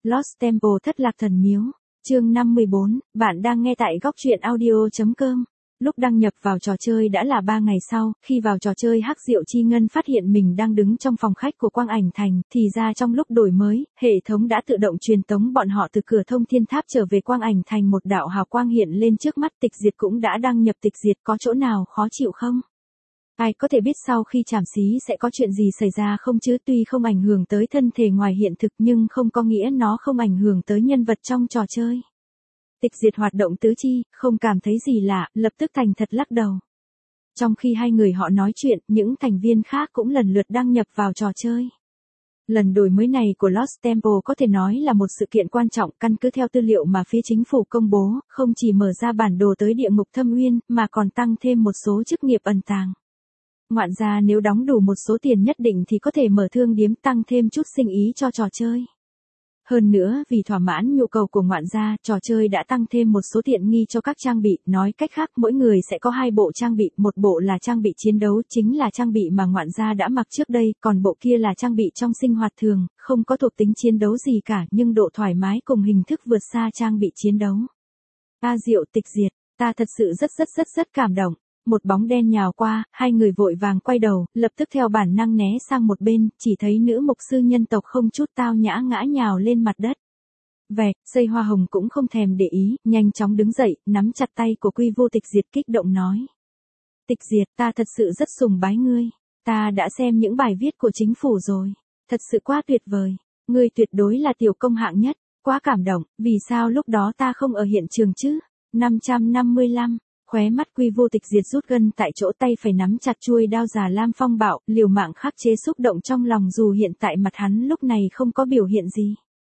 Lost Temple thất lạc thần miếu. Chương 54, bạn đang nghe tại góc truyện audio.com. Lúc đăng nhập vào trò chơi đã là 3 ngày sau, khi vào trò chơi Hắc Diệu Chi Ngân phát hiện mình đang đứng trong phòng khách của Quang Ảnh Thành, thì ra trong lúc đổi mới, hệ thống đã tự động truyền tống bọn họ từ cửa thông thiên tháp trở về Quang Ảnh Thành. Một đạo hào quang hiện lên trước mắt. Tịch Diệt cũng đã đăng nhập. Tịch Diệt có chỗ nào khó chịu không? Ai có thể biết sau khi trảm xí sẽ có chuyện gì xảy ra không chứ? Tuy không ảnh hưởng tới thân thể ngoài hiện thực nhưng không có nghĩa nó không ảnh hưởng tới nhân vật trong trò chơi. Tịch Diệt hoạt động tứ chi, không cảm thấy gì lạ, lập tức thành thật lắc đầu. Trong khi hai người họ nói chuyện, những thành viên khác cũng lần lượt đăng nhập vào trò chơi. Lần đổi mới này của Lost Temple có thể nói là một sự kiện quan trọng. Căn cứ theo tư liệu mà phía chính phủ công bố, không chỉ mở ra bản đồ tới địa ngục Thâm Uyên, mà còn tăng thêm một số chức nghiệp ẩn tàng. Ngoạn gia nếu đóng đủ một số tiền nhất định thì có thể mở thương điếm, tăng thêm chút sinh ý cho trò chơi. Hơn nữa, vì thỏa mãn nhu cầu của ngoạn gia, trò chơi đã tăng thêm một số tiện nghi cho các trang bị. Nói cách khác, mỗi người sẽ có 2 bộ trang bị, một bộ là trang bị chiến đấu, chính là trang bị mà ngoạn gia đã mặc trước đây, còn bộ kia là trang bị trong sinh hoạt thường, không có thuộc tính chiến đấu gì cả, nhưng độ thoải mái cùng hình thức vượt xa trang bị chiến đấu. Diệu, Tịch Diệt, ta thật sự rất cảm động. Một bóng đen nhào qua, hai người vội vàng quay đầu, lập tức theo bản năng né sang một bên, chỉ thấy nữ mục sư nhân tộc không chút tao nhã ngã nhào lên mặt đất. Vẹt, Dây Hoa Hồng cũng không thèm để ý, nhanh chóng đứng dậy, nắm chặt tay của Quy Vô Tịch Diệt, kích động nói. Tịch Diệt, ta thật sự rất sùng bái ngươi. Ta đã xem những bài viết của chính phủ rồi. Thật sự quá tuyệt vời. Ngươi tuyệt đối là tiểu công hạng nhất. Quá cảm động, vì sao lúc đó ta không ở hiện trường chứ? 555. Khóe mắt Quy Vô Tịch Diệt rút gân tại chỗ, tay phải nắm chặt chuôi đao già lam phong bạo, liều mạng khắc chế xúc động trong lòng dù hiện tại mặt hắn lúc này không có biểu hiện gì.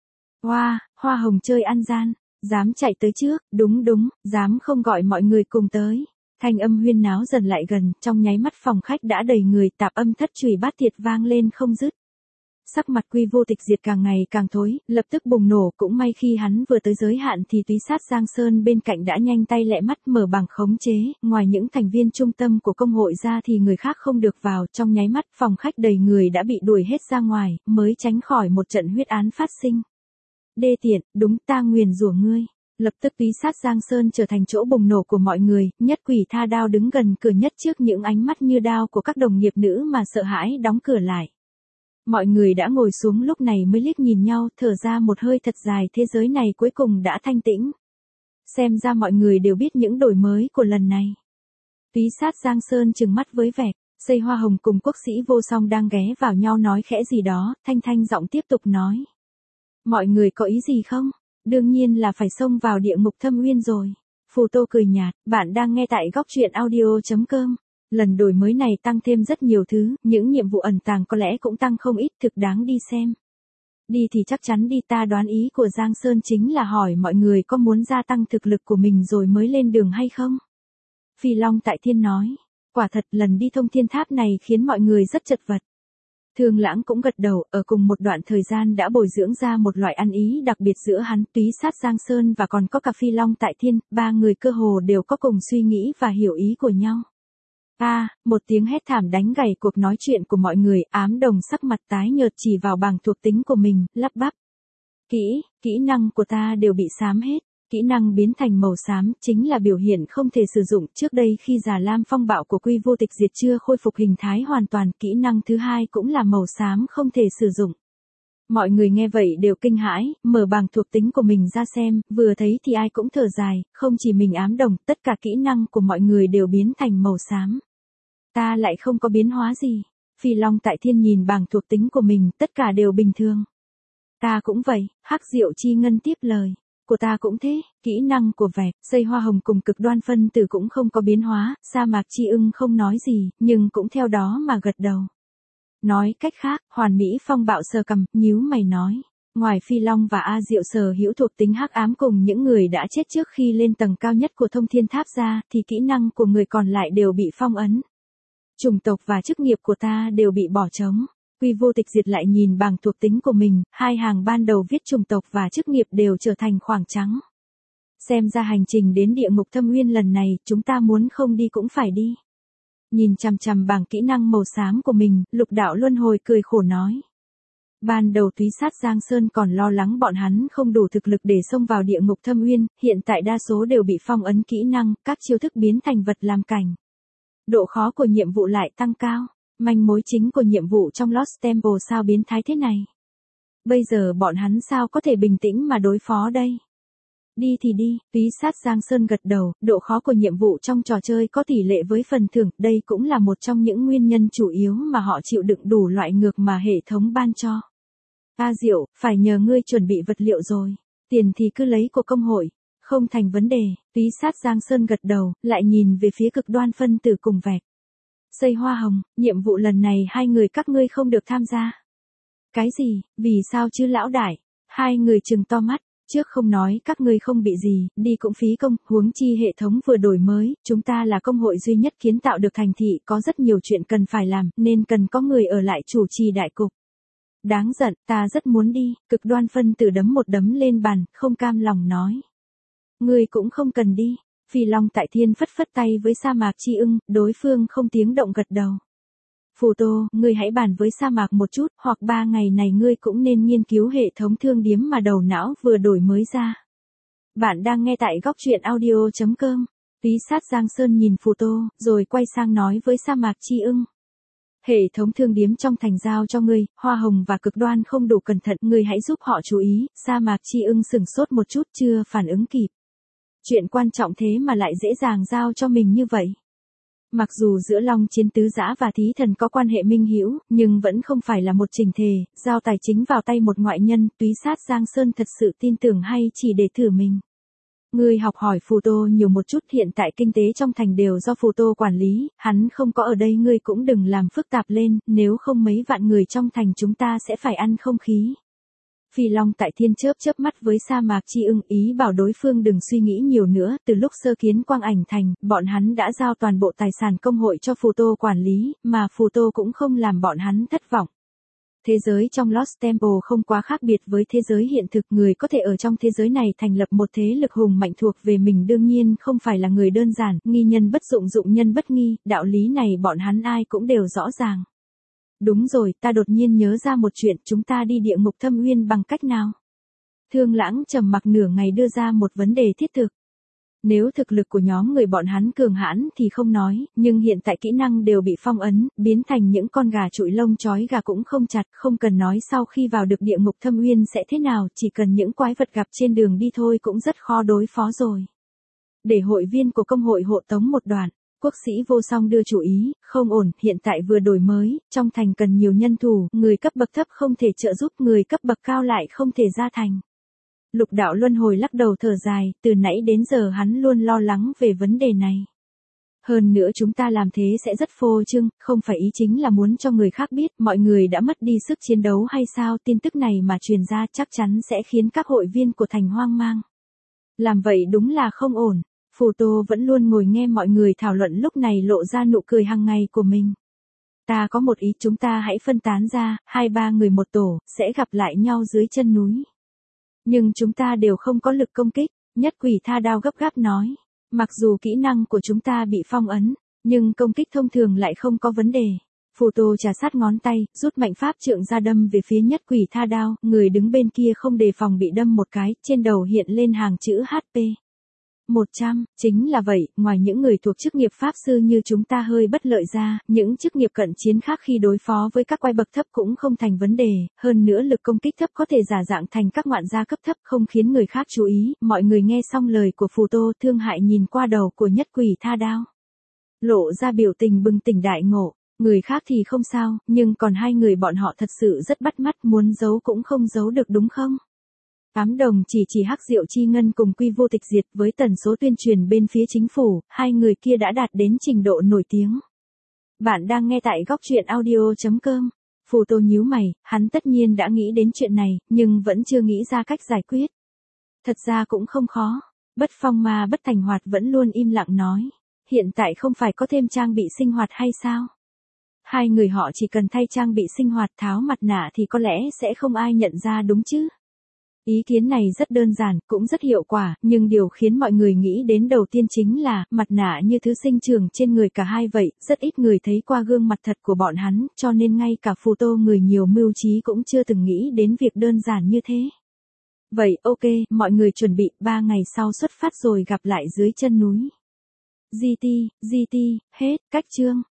Hoa Hồng chơi ăn gian, dám chạy tới trước, đúng, dám không gọi mọi người cùng tới. Thanh âm huyên náo dần lại gần, trong nháy mắt phòng khách đã đầy người, tạp âm thất chùy bát tiệt vang lên không dứt. Sắc mặt Quy Vô Tịch Diệt càng ngày càng thối, lập tức bùng nổ. Cũng may khi hắn vừa tới giới hạn thì Túy Sát Giang Sơn bên cạnh đã nhanh tay lẹ mắt mở bằng khống chế, ngoài những thành viên trung tâm của công hội ra thì người khác không được vào. Trong nháy mắt phòng khách đầy người đã bị đuổi hết ra ngoài, mới tránh khỏi một trận huyết án phát sinh. Đê tiện, đúng, ta nguyền rủa ngươi. Lập tức Túy Sát Giang Sơn trở thành chỗ bùng nổ của mọi người. Nhất Quỷ Tha Đao đứng gần cửa nhất trước những ánh mắt như đao của các đồng nghiệp nữ mà sợ hãi đóng cửa lại. Mọi người đã ngồi xuống lúc này mới liếc nhìn nhau, thở ra một hơi thật dài, thế giới này cuối cùng đã thanh tĩnh. Xem ra mọi người đều biết những đổi mới của lần này. Túy Sát Giang Sơn trừng mắt với Vẹt, Dây Hoa Hồng cùng Quốc Sĩ Vô Song đang ghé vào nhau nói khẽ gì đó, thanh giọng tiếp tục nói. Mọi người có ý gì không? Đương nhiên là phải xông vào địa ngục Thâm Uyên rồi. Phù Tô cười nhạt, bạn đang nghe tại góc truyện audio.com. Lần đổi mới này tăng thêm rất nhiều thứ, những nhiệm vụ ẩn tàng có lẽ cũng tăng không ít, thực đáng đi xem. Đi thì chắc chắn đi, ta đoán ý của Giang Sơn chính là hỏi mọi người có muốn gia tăng thực lực của mình rồi mới lên đường hay không? Phi Long Tại Thiên nói, quả thật lần đi thông thiên tháp này khiến mọi người rất chật vật. Thương Lãng cũng gật đầu, ở cùng một đoạn thời gian đã bồi dưỡng ra một loại ăn ý đặc biệt giữa hắn, Túy Sát Giang Sơn và còn có cả Phi Long Tại Thiên, ba người cơ hồ đều có cùng suy nghĩ và hiểu ý của nhau. Một tiếng hét thảm đánh gãy cuộc nói chuyện của mọi người, Ám Đồng sắc mặt tái nhợt chỉ vào bảng thuộc tính của mình, lắp bắp. Kỹ năng của ta đều bị xám hết. Kỹ năng biến thành màu xám chính là biểu hiện không thể sử dụng. Trước đây khi già lam phong bạo của Quy Vô Tịch Diệt chưa khôi phục hình thái hoàn toàn, kỹ năng thứ hai cũng là màu xám không thể sử dụng. Mọi người nghe vậy đều kinh hãi, mở bảng thuộc tính của mình ra xem, vừa thấy thì ai cũng thở dài, không chỉ mình Ám Đồng, tất cả kỹ năng của mọi người đều biến thành màu xám. Ta lại không có biến hóa gì. Phi Long Tại Thiên nhìn bảng thuộc tính của mình, tất cả đều bình thường. Ta cũng vậy, Hắc Diệu Chi Ngân tiếp lời. Của ta cũng thế, kỹ năng của Vẹt, Dây Hoa Hồng cùng Cực Đoan Phân Tử cũng không có biến hóa, Sa Mạc Chi Ưng không nói gì, nhưng cũng theo đó mà gật đầu. Nói cách khác, Hoàn Mỹ Phong Bạo sờ cằm, nhíu mày nói. Ngoài Phi Long và A Diệu sở hữu thuộc tính hắc ám cùng những người đã chết trước khi lên tầng cao nhất của thông thiên tháp ra, thì kỹ năng của người còn lại đều bị phong ấn. Chủng tộc và chức nghiệp của ta đều bị bỏ trống. Quy Vô Tịch Diệt lại nhìn bảng thuộc tính của mình, hai hàng ban đầu viết chủng tộc và chức nghiệp đều trở thành khoảng trắng. Xem ra hành trình đến địa ngục Thâm Uyên lần này, chúng ta muốn không đi cũng phải đi. Nhìn chằm chằm bảng kỹ năng màu xám của mình, Lục Đạo Luân Hồi cười khổ nói. Ban đầu Túy Sát Giang Sơn còn lo lắng bọn hắn không đủ thực lực để xông vào địa ngục thâm uyên, hiện tại đa số đều bị phong ấn kỹ năng, các chiêu thức biến thành vật làm cảnh. Độ khó của nhiệm vụ lại tăng cao, manh mối chính của nhiệm vụ trong Lost Temple sao biến thái thế này. Bây giờ bọn hắn sao có thể bình tĩnh mà đối phó đây? Đi thì đi, Túy Sát Giang Sơn gật đầu, độ khó của nhiệm vụ trong trò chơi có tỷ lệ với phần thưởng, đây cũng là một trong những nguyên nhân chủ yếu mà họ chịu đựng đủ loại ngược mà hệ thống ban cho. A Diệu, phải nhờ ngươi chuẩn bị vật liệu rồi, tiền thì cứ lấy của công hội, không thành vấn đề. Túy Sát Giang Sơn gật đầu, lại nhìn về phía Cực Đoan phân tử cùng Vẹt. Xây Hoa Hồng, nhiệm vụ lần này hai người các ngươi không được tham gia. Cái gì, vì sao chứ lão đại? Hai người trừng to mắt. Trước không nói các ngươi không bị gì, đi cũng phí công, huống chi hệ thống vừa đổi mới, chúng ta là công hội duy nhất kiến tạo được thành thị, có rất nhiều chuyện cần phải làm, nên cần có người ở lại chủ trì đại cục. Đáng giận, ta rất muốn đi. Cực Đoan phân tử đấm một đấm lên bàn, không cam lòng nói. Ngươi cũng không cần đi. Phi Long Tại Thiên phất phất tay với Sa Mạc Chi Ưng, đối phương không tiếng động gật đầu. Phù Tô, ngươi hãy bàn với Sa Mạc một chút, hoặc 3 ngày này ngươi cũng nên nghiên cứu hệ thống thương điếm mà đầu não vừa đổi mới ra. Bạn đang nghe tại góc truyện audio.com. Túy Sát Giang Sơn nhìn Phù Tô, rồi quay sang nói với Sa Mạc Chi Ưng. Hệ thống thương điếm trong thành giao cho ngươi, Hoa Hồng và Cực Đoan không đủ cẩn thận, ngươi hãy giúp họ chú ý. Sa Mạc Chi Ưng sửng sốt một chút, chưa phản ứng kịp. Chuyện quan trọng thế mà lại dễ dàng giao cho mình như vậy. Mặc dù giữa Long Chiến Tứ Dã và Thí Thần có quan hệ minh hữu, nhưng vẫn không phải là một chỉnh thể, giao tài chính vào tay một ngoại nhân, Túy Sát Giang Sơn thật sự tin tưởng hay chỉ để thử mình. Ngươi học hỏi Phù Tô nhiều một chút, hiện tại kinh tế trong thành đều do Phù Tô quản lý, hắn không có ở đây, ngươi cũng đừng làm phức tạp lên, nếu không mấy vạn người trong thành chúng ta sẽ phải ăn không khí. Phi Long Tại Thiên chớp mắt với Sa Mạc Chi Ưng, ý bảo đối phương đừng suy nghĩ nhiều nữa, từ lúc sơ kiến Quang Ảnh Thành, bọn hắn đã giao toàn bộ tài sản công hội cho Phù Tô quản lý, mà Phù Tô cũng không làm bọn hắn thất vọng. Thế giới trong Lost Temple không quá khác biệt với thế giới hiện thực, người có thể ở trong thế giới này thành lập một thế lực hùng mạnh thuộc về mình đương nhiên không phải là người đơn giản, nghi nhân bất dụng dụng nhân bất nghi, đạo lý này bọn hắn ai cũng đều rõ ràng. Đúng rồi, ta đột nhiên nhớ ra một chuyện, chúng ta đi địa ngục thâm uyên bằng cách nào? Thương Lãng trầm mặc nửa ngày đưa ra một vấn đề thiết thực. Nếu thực lực của nhóm người bọn hắn cường hãn thì không nói, nhưng hiện tại kỹ năng đều bị phong ấn, biến thành những con gà trụi lông chói gà cũng không chặt, không cần nói sau khi vào được địa ngục thâm uyên sẽ thế nào, chỉ cần những quái vật gặp trên đường đi thôi cũng rất khó đối phó rồi. Để hội viên của công hội hộ tống một đoạn. Quốc sĩ Vô Song đưa chủ ý, không ổn, hiện tại vừa đổi mới, trong thành cần nhiều nhân thủ, người cấp bậc thấp không thể trợ giúp, người cấp bậc cao lại không thể ra thành. Lục Đạo Luân Hồi lắc đầu thở dài, từ nãy đến giờ hắn luôn lo lắng về vấn đề này. Hơn nữa chúng ta làm thế sẽ rất phô trương, không phải ý chính là muốn cho người khác biết mọi người đã mất đi sức chiến đấu hay sao, tin tức này mà truyền ra chắc chắn sẽ khiến các hội viên của thành hoang mang. Làm vậy đúng là không ổn. Phù Tô vẫn luôn ngồi nghe mọi người thảo luận, lúc này lộ ra nụ cười hàng ngày của mình. Ta có một ý, chúng ta hãy phân tán ra, 2-3 người một tổ, sẽ gặp lại nhau dưới chân núi. Nhưng chúng ta đều không có lực công kích, Nhất Quỷ Tha Đao gấp gáp nói. Mặc dù kỹ năng của chúng ta bị phong ấn, nhưng công kích thông thường lại không có vấn đề. Phù Tô trà sát ngón tay, rút mạnh pháp trượng ra đâm về phía Nhất Quỷ Tha Đao, người đứng bên kia không đề phòng bị đâm một cái, trên đầu hiện lên hàng chữ HP. 100, chính là vậy, ngoài những người thuộc chức nghiệp pháp sư như chúng ta hơi bất lợi ra, những chức nghiệp cận chiến khác khi đối phó với các quái bậc thấp cũng không thành vấn đề, hơn nữa lực công kích thấp có thể giả dạng thành các ngoạn gia cấp thấp không khiến người khác chú ý, mọi người nghe xong lời của Phù Tô thương hại nhìn qua đầu của Nhất Quỷ Tha Đao. Lộ ra biểu tình bừng tỉnh đại ngộ, người khác thì không sao, nhưng còn hai người bọn họ thật sự rất bắt mắt, muốn giấu cũng không giấu được đúng không? Ám Đồng chỉ Hắc Diệu Chi Ngân cùng Quy Vô Tịch diệt, với tần số tuyên truyền bên phía chính phủ, hai người kia đã đạt đến trình độ nổi tiếng. Bạn đang nghe tại góc truyện audio.com. Phù Tô nhíu mày, hắn tất nhiên đã nghĩ đến chuyện này, nhưng vẫn chưa nghĩ ra cách giải quyết. Thật ra cũng không khó. Bất Phong Ma Bất Thành Hoạt vẫn luôn im lặng nói. Hiện tại không phải có thêm trang bị sinh hoạt hay sao? Hai người họ chỉ cần thay trang bị sinh hoạt tháo mặt nạ thì có lẽ sẽ không ai nhận ra đúng chứ? Ý kiến này rất đơn giản, cũng rất hiệu quả, nhưng điều khiến mọi người nghĩ đến đầu tiên chính là, mặt nạ như thứ sinh trưởng trên người cả hai vậy, rất ít người thấy qua gương mặt thật của bọn hắn, cho nên ngay cả Phù Tô người nhiều mưu trí cũng chưa từng nghĩ đến việc đơn giản như thế. Vậy ok, mọi người chuẩn bị, 3 ngày sau xuất phát rồi gặp lại dưới chân núi. GT, hết, cách chương.